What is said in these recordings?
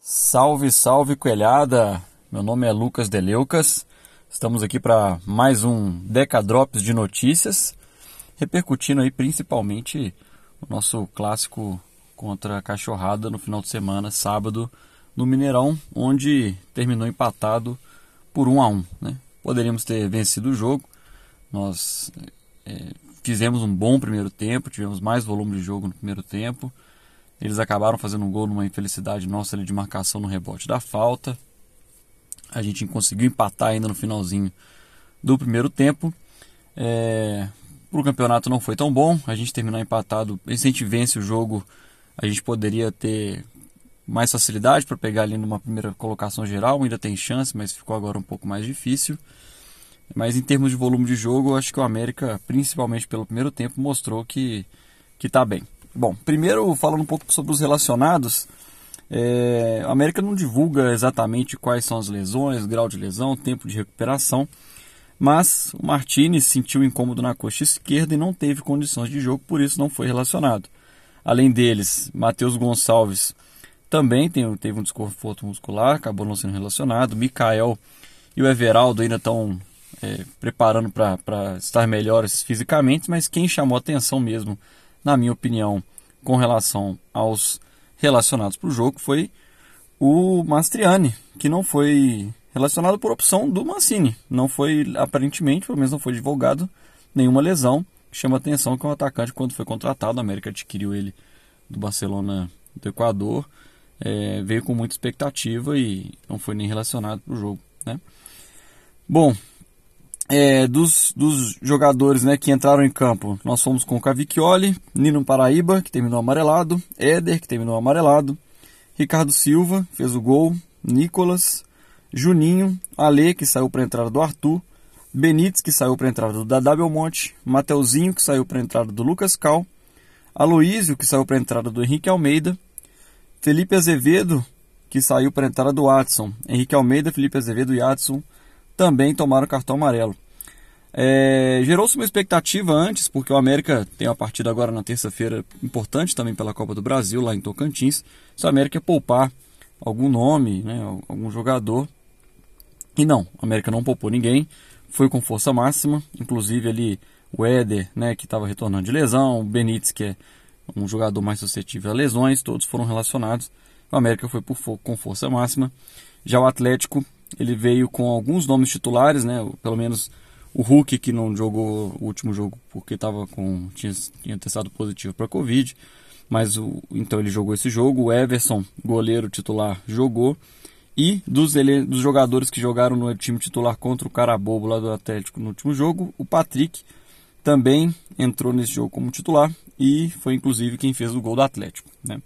Salve, salve coelhada! Meu nome é Lucas Deleucas. Estamos aqui para mais um Decadrops de notícias, repercutindo aí principalmente o nosso clássico contra a Cachorrada no final de semana, sábado, no Mineirão, onde terminou empatado por 1-1, né? Poderíamos ter vencido o jogo. Nós fizemos um bom primeiro tempo, tivemos mais volume de jogo no primeiro tempo. Eles acabaram fazendo um gol numa infelicidade nossa ali de marcação no rebote da falta. A gente conseguiu empatar ainda no finalzinho do primeiro tempo. O campeonato não foi tão bom, a gente terminou empatado. Se a gente vence o jogo, a gente poderia ter mais facilidade para pegar ali numa primeira colocação geral. Ainda tem chance, mas ficou agora um pouco mais difícil. Mas em termos de volume de jogo, eu acho que o América, principalmente pelo primeiro tempo, mostrou que está bem. Bom, primeiro falando um pouco sobre os relacionados, a América não divulga exatamente quais são as lesões, grau de lesão, tempo de recuperação, mas o Martínez sentiu incômodo na coxa esquerda e não teve condições de jogo, por isso não foi relacionado. Além deles, Matheus Gonçalves também teve um desconforto muscular, acabou não sendo relacionado. Mikael e o Everaldo ainda estão preparando para estar melhores fisicamente, mas quem chamou atenção mesmo, na minha opinião, com relação aos relacionados para o jogo, foi o Mastriani, que não foi relacionado por opção do Mancini. Não foi, aparentemente, pelo menos não foi divulgado nenhuma lesão. Chama atenção que é um atacante, quando foi contratado, a América adquiriu ele do Barcelona do Equador, veio com muita expectativa e não foi nem relacionado para o jogo, né? Bom, dos jogadores, né, que entraram em campo, nós fomos com o Cavicchioli, Nino Paraíba, que terminou amarelado, Éder, que terminou amarelado, Ricardo Silva, fez o gol, Nicolas, Juninho, Ale, que saiu para a entrada do Arthur, Benítez, que saiu para a entrada do Dadá Belmonte, Mateuzinho, que saiu para a entrada do Lucas Cal, Aloísio, que saiu para a entrada do Henrique Almeida, Felipe Azevedo, que saiu para a entrada do Watson. Henrique Almeida, Felipe Azevedo e Watson também tomaram cartão amarelo. Gerou-se uma expectativa antes, porque o América tem uma partida agora na terça-feira importante também pela Copa do Brasil, lá em Tocantins. Se o América ia poupar algum nome, né, algum jogador. E não, o América não poupou ninguém, foi com força máxima, inclusive ali o Éder, né, que estava retornando de lesão, o Benítez, que é um jogador mais suscetível a lesões, todos foram relacionados. O América foi com força máxima. Já o Atlético, ele veio com alguns nomes titulares, né? Pelo menos o Hulk, que não jogou o último jogo porque tinha testado positivo para Covid, mas então ele jogou esse jogo. O Everson, goleiro titular, jogou. E dos jogadores que jogaram no time titular contra o Carabobo lá do Atlético no último jogo, o Patrick também entrou nesse jogo como titular e foi inclusive quem fez o gol do Atlético, né?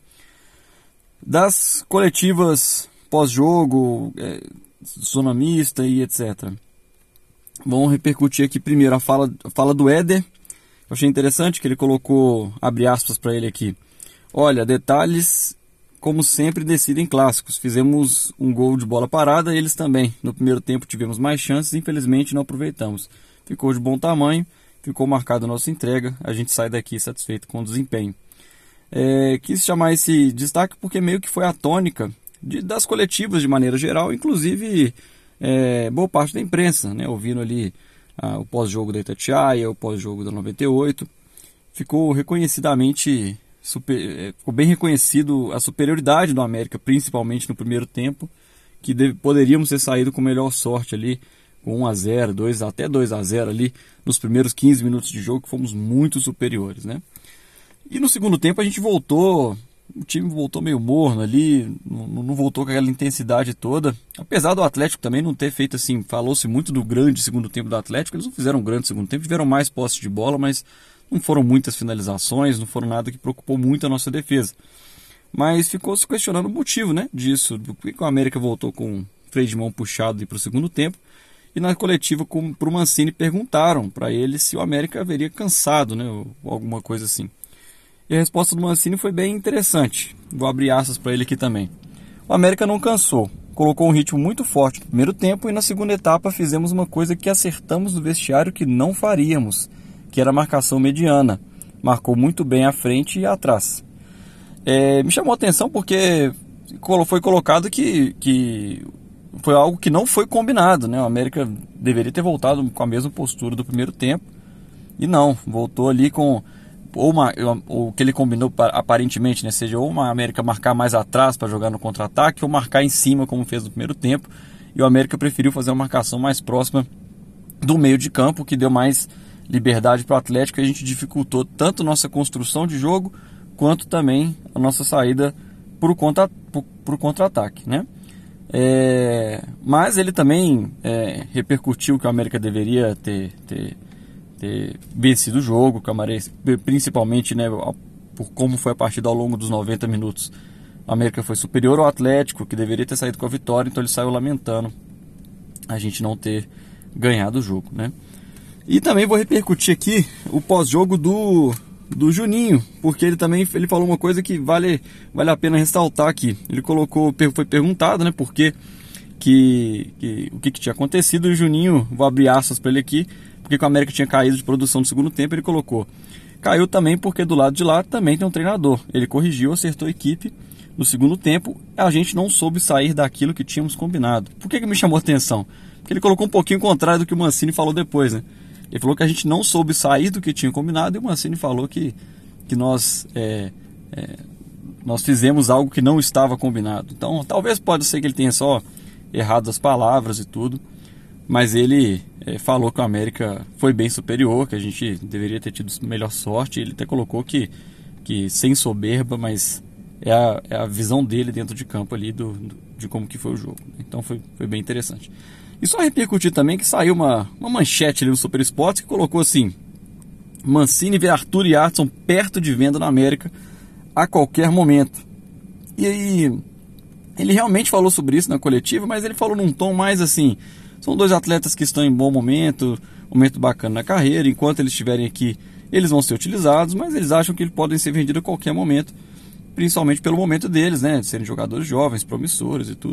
Das coletivas pós-jogo, zona mista e etc. Vamos repercutir aqui primeiro a fala do Éder. Eu achei interessante que ele colocou, abre aspas para ele aqui: olha, detalhes como sempre decidem clássicos. Fizemos um gol de bola parada, eles também. No primeiro tempo tivemos mais chances, infelizmente não aproveitamos. Ficou de bom tamanho, ficou marcada a nossa entrega, a gente sai daqui satisfeito com o desempenho. Quis chamar esse destaque porque meio que foi a tônica das coletivas de maneira geral, inclusive boa parte da imprensa, né, ouvindo ali o pós-jogo da Itatiaia, o pós-jogo da 98, ficou reconhecidamente, ficou bem reconhecido a superioridade do América, principalmente no primeiro tempo, que poderíamos ter saído com melhor sorte ali, com 1-0, até 2-0 ali, nos primeiros 15 minutos de jogo, que fomos muito superiores, né? E no segundo tempo a gente voltou, o time voltou meio morno ali, não voltou com aquela intensidade toda. Apesar do Atlético também não ter feito assim, falou-se muito do grande segundo tempo do Atlético, eles não fizeram um grande segundo tempo, tiveram mais posse de bola, mas não foram muitas finalizações, não foram nada que preocupou muito a nossa defesa. Mas ficou se questionando o motivo, né, disso, do que o América voltou com o freio de mão puxado para o segundo tempo. E na coletiva para o Mancini perguntaram para ele se o América haveria cansado, né, ou alguma coisa assim. E a resposta do Mancini foi bem interessante. Vou abrir aspas para ele aqui também. O América não cansou. Colocou um ritmo muito forte no primeiro tempo e na segunda etapa fizemos uma coisa que acertamos no vestiário que não faríamos, que era a marcação mediana. Marcou muito bem à frente e atrás. Me chamou a atenção porque foi colocado que foi algo que não foi combinado, né? O América deveria ter voltado com a mesma postura do primeiro tempo, e não, voltou ali com o que ele combinou aparentemente, né? Seja ou uma América marcar mais atrás para jogar no contra-ataque, ou marcar em cima como fez no primeiro tempo, e o América preferiu fazer uma marcação mais próxima do meio de campo, que deu mais liberdade para o Atlético, e a gente dificultou tanto nossa construção de jogo quanto também a nossa saída para o contra-ataque, né? Mas ele também repercutiu que o América deveria ter vencido o jogo, que o América, principalmente, né, por como foi a partida ao longo dos 90 minutos. O América foi superior ao Atlético, que deveria ter saído com a vitória, então ele saiu lamentando a gente não ter ganhado o jogo, né? E também vou repercutir aqui o pós-jogo do Juninho, porque ele falou uma coisa que vale a pena ressaltar aqui. Ele foi perguntado, né, por que o que tinha acontecido, e o Juninho, vou abrir aspas para ele aqui, porque o América tinha caído de produção no segundo tempo. Ele colocou: caiu também porque do lado de lá também tem um treinador. Ele corrigiu, acertou a equipe. No segundo tempo, a gente não soube sair daquilo que tínhamos combinado. Por que me chamou a atenção? Porque ele colocou um pouquinho contrário do que o Mancini falou depois, né? Ele falou que a gente não soube sair do que tinha combinado, e o Mancini falou que nós fizemos algo que não estava combinado. Então, talvez pode ser que ele tenha só errado as palavras e tudo, mas ele falou que o América foi bem superior, que a gente deveria ter tido melhor sorte. Ele até colocou que sem soberba, mas é a visão dele dentro de campo ali de como que foi o jogo. Então foi bem interessante. E só repercutir também que saiu uma manchete ali no Super Esportes que colocou assim: Mancini vê Arthur e Adson perto de venda na América a qualquer momento. E aí, ele realmente falou sobre isso na coletiva, mas ele falou num tom mais assim: são dois atletas que estão em bom momento bacana na carreira, enquanto eles estiverem aqui, eles vão ser utilizados, mas eles acham que eles podem ser vendidos a qualquer momento, principalmente pelo momento deles, né, de serem jogadores jovens, promissores e tudo.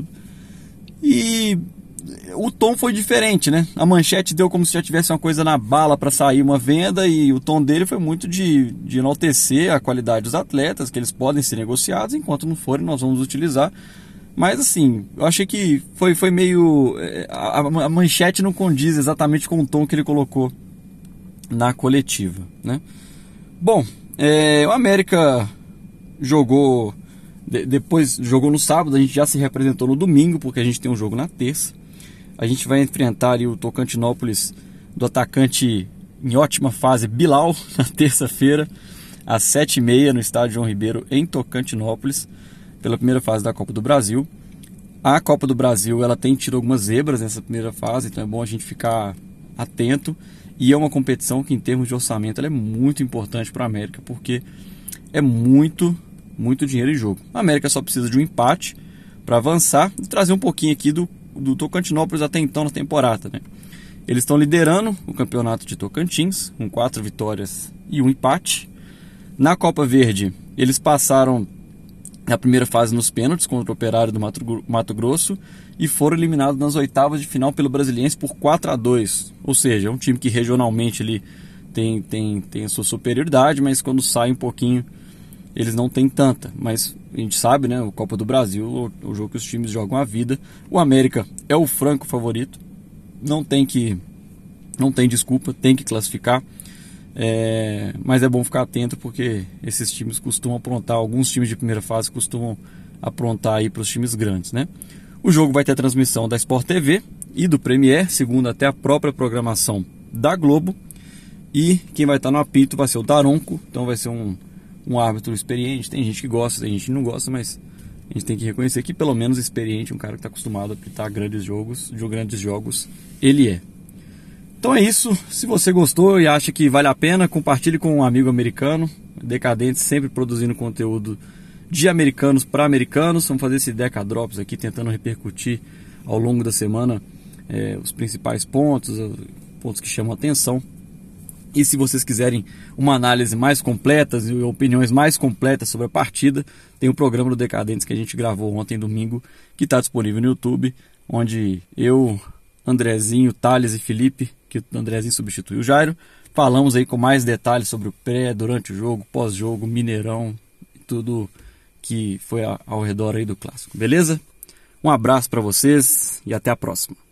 E o tom foi diferente, né? A manchete deu como se já tivesse uma coisa na bala para sair uma venda, e o tom dele foi muito de enaltecer a qualidade dos atletas, que eles podem ser negociados, enquanto não forem nós vamos utilizar. Mas assim, eu achei que foi meio... A manchete não condiz exatamente com o tom que ele colocou na coletiva, né? Bom, o América jogou... Depois jogou no sábado, a gente já se representou no domingo, porque a gente tem um jogo na terça. A gente vai enfrentar ali o Tocantinópolis do atacante em ótima fase Bilal, na terça-feira, às 7h30, no estádio João Ribeiro, em Tocantinópolis, pela primeira fase da Copa do Brasil. A Copa do Brasil, ela tem tido algumas zebras nessa primeira fase, então é bom a gente ficar atento. E é uma competição que, em termos de orçamento, ela é muito importante para a América, porque é muito dinheiro em jogo. A América só precisa de um empate para avançar e trazer um pouquinho aqui do Tocantinópolis até então na temporada, né? Eles estão liderando o campeonato de Tocantins, com 4 vitórias e 1 empate. Na Copa Verde, eles passaram na primeira fase nos pênaltis contra o Operário do Mato Grosso e foram eliminados nas oitavas de final pelo Brasiliense por 4-2. Ou seja, é um time que regionalmente ali tem a sua superioridade, mas quando sai um pouquinho eles não têm tanta. Mas a gente sabe, né, o Copa do Brasil, o jogo que os times jogam a vida. O América é o franco favorito, não tem desculpa, tem que classificar. Mas é bom ficar atento, porque esses times costumam aprontar, alguns times de primeira fase costumam aprontar aí para os times grandes, né? O jogo vai ter transmissão da Sport TV e do Premier, segundo até a própria programação da Globo. E quem vai estar no apito vai ser o Daronco, então vai ser um árbitro experiente. Tem gente que gosta, tem gente que não gosta, mas a gente tem que reconhecer que pelo menos experiente, um cara que está acostumado a apitar grandes jogos, ele é. Então é isso. Se você gostou e acha que vale a pena, compartilhe com um amigo americano. Decadentes sempre produzindo conteúdo de americanos para americanos. Vamos fazer esse Deca Drops aqui, tentando repercutir ao longo da semana os principais pontos que chamam a atenção. E se vocês quiserem uma análise mais completa e opiniões mais completas sobre a partida, tem o programa do Decadentes que a gente gravou ontem, domingo, que está disponível no YouTube, onde eu, Andrezinho, Thales e Felipe, que o Andrezinho substituiu o Jairo, falamos aí com mais detalhes sobre o pré, durante o jogo, pós-jogo, Mineirão, tudo que foi ao redor aí do clássico, beleza? Um abraço para vocês e até a próxima.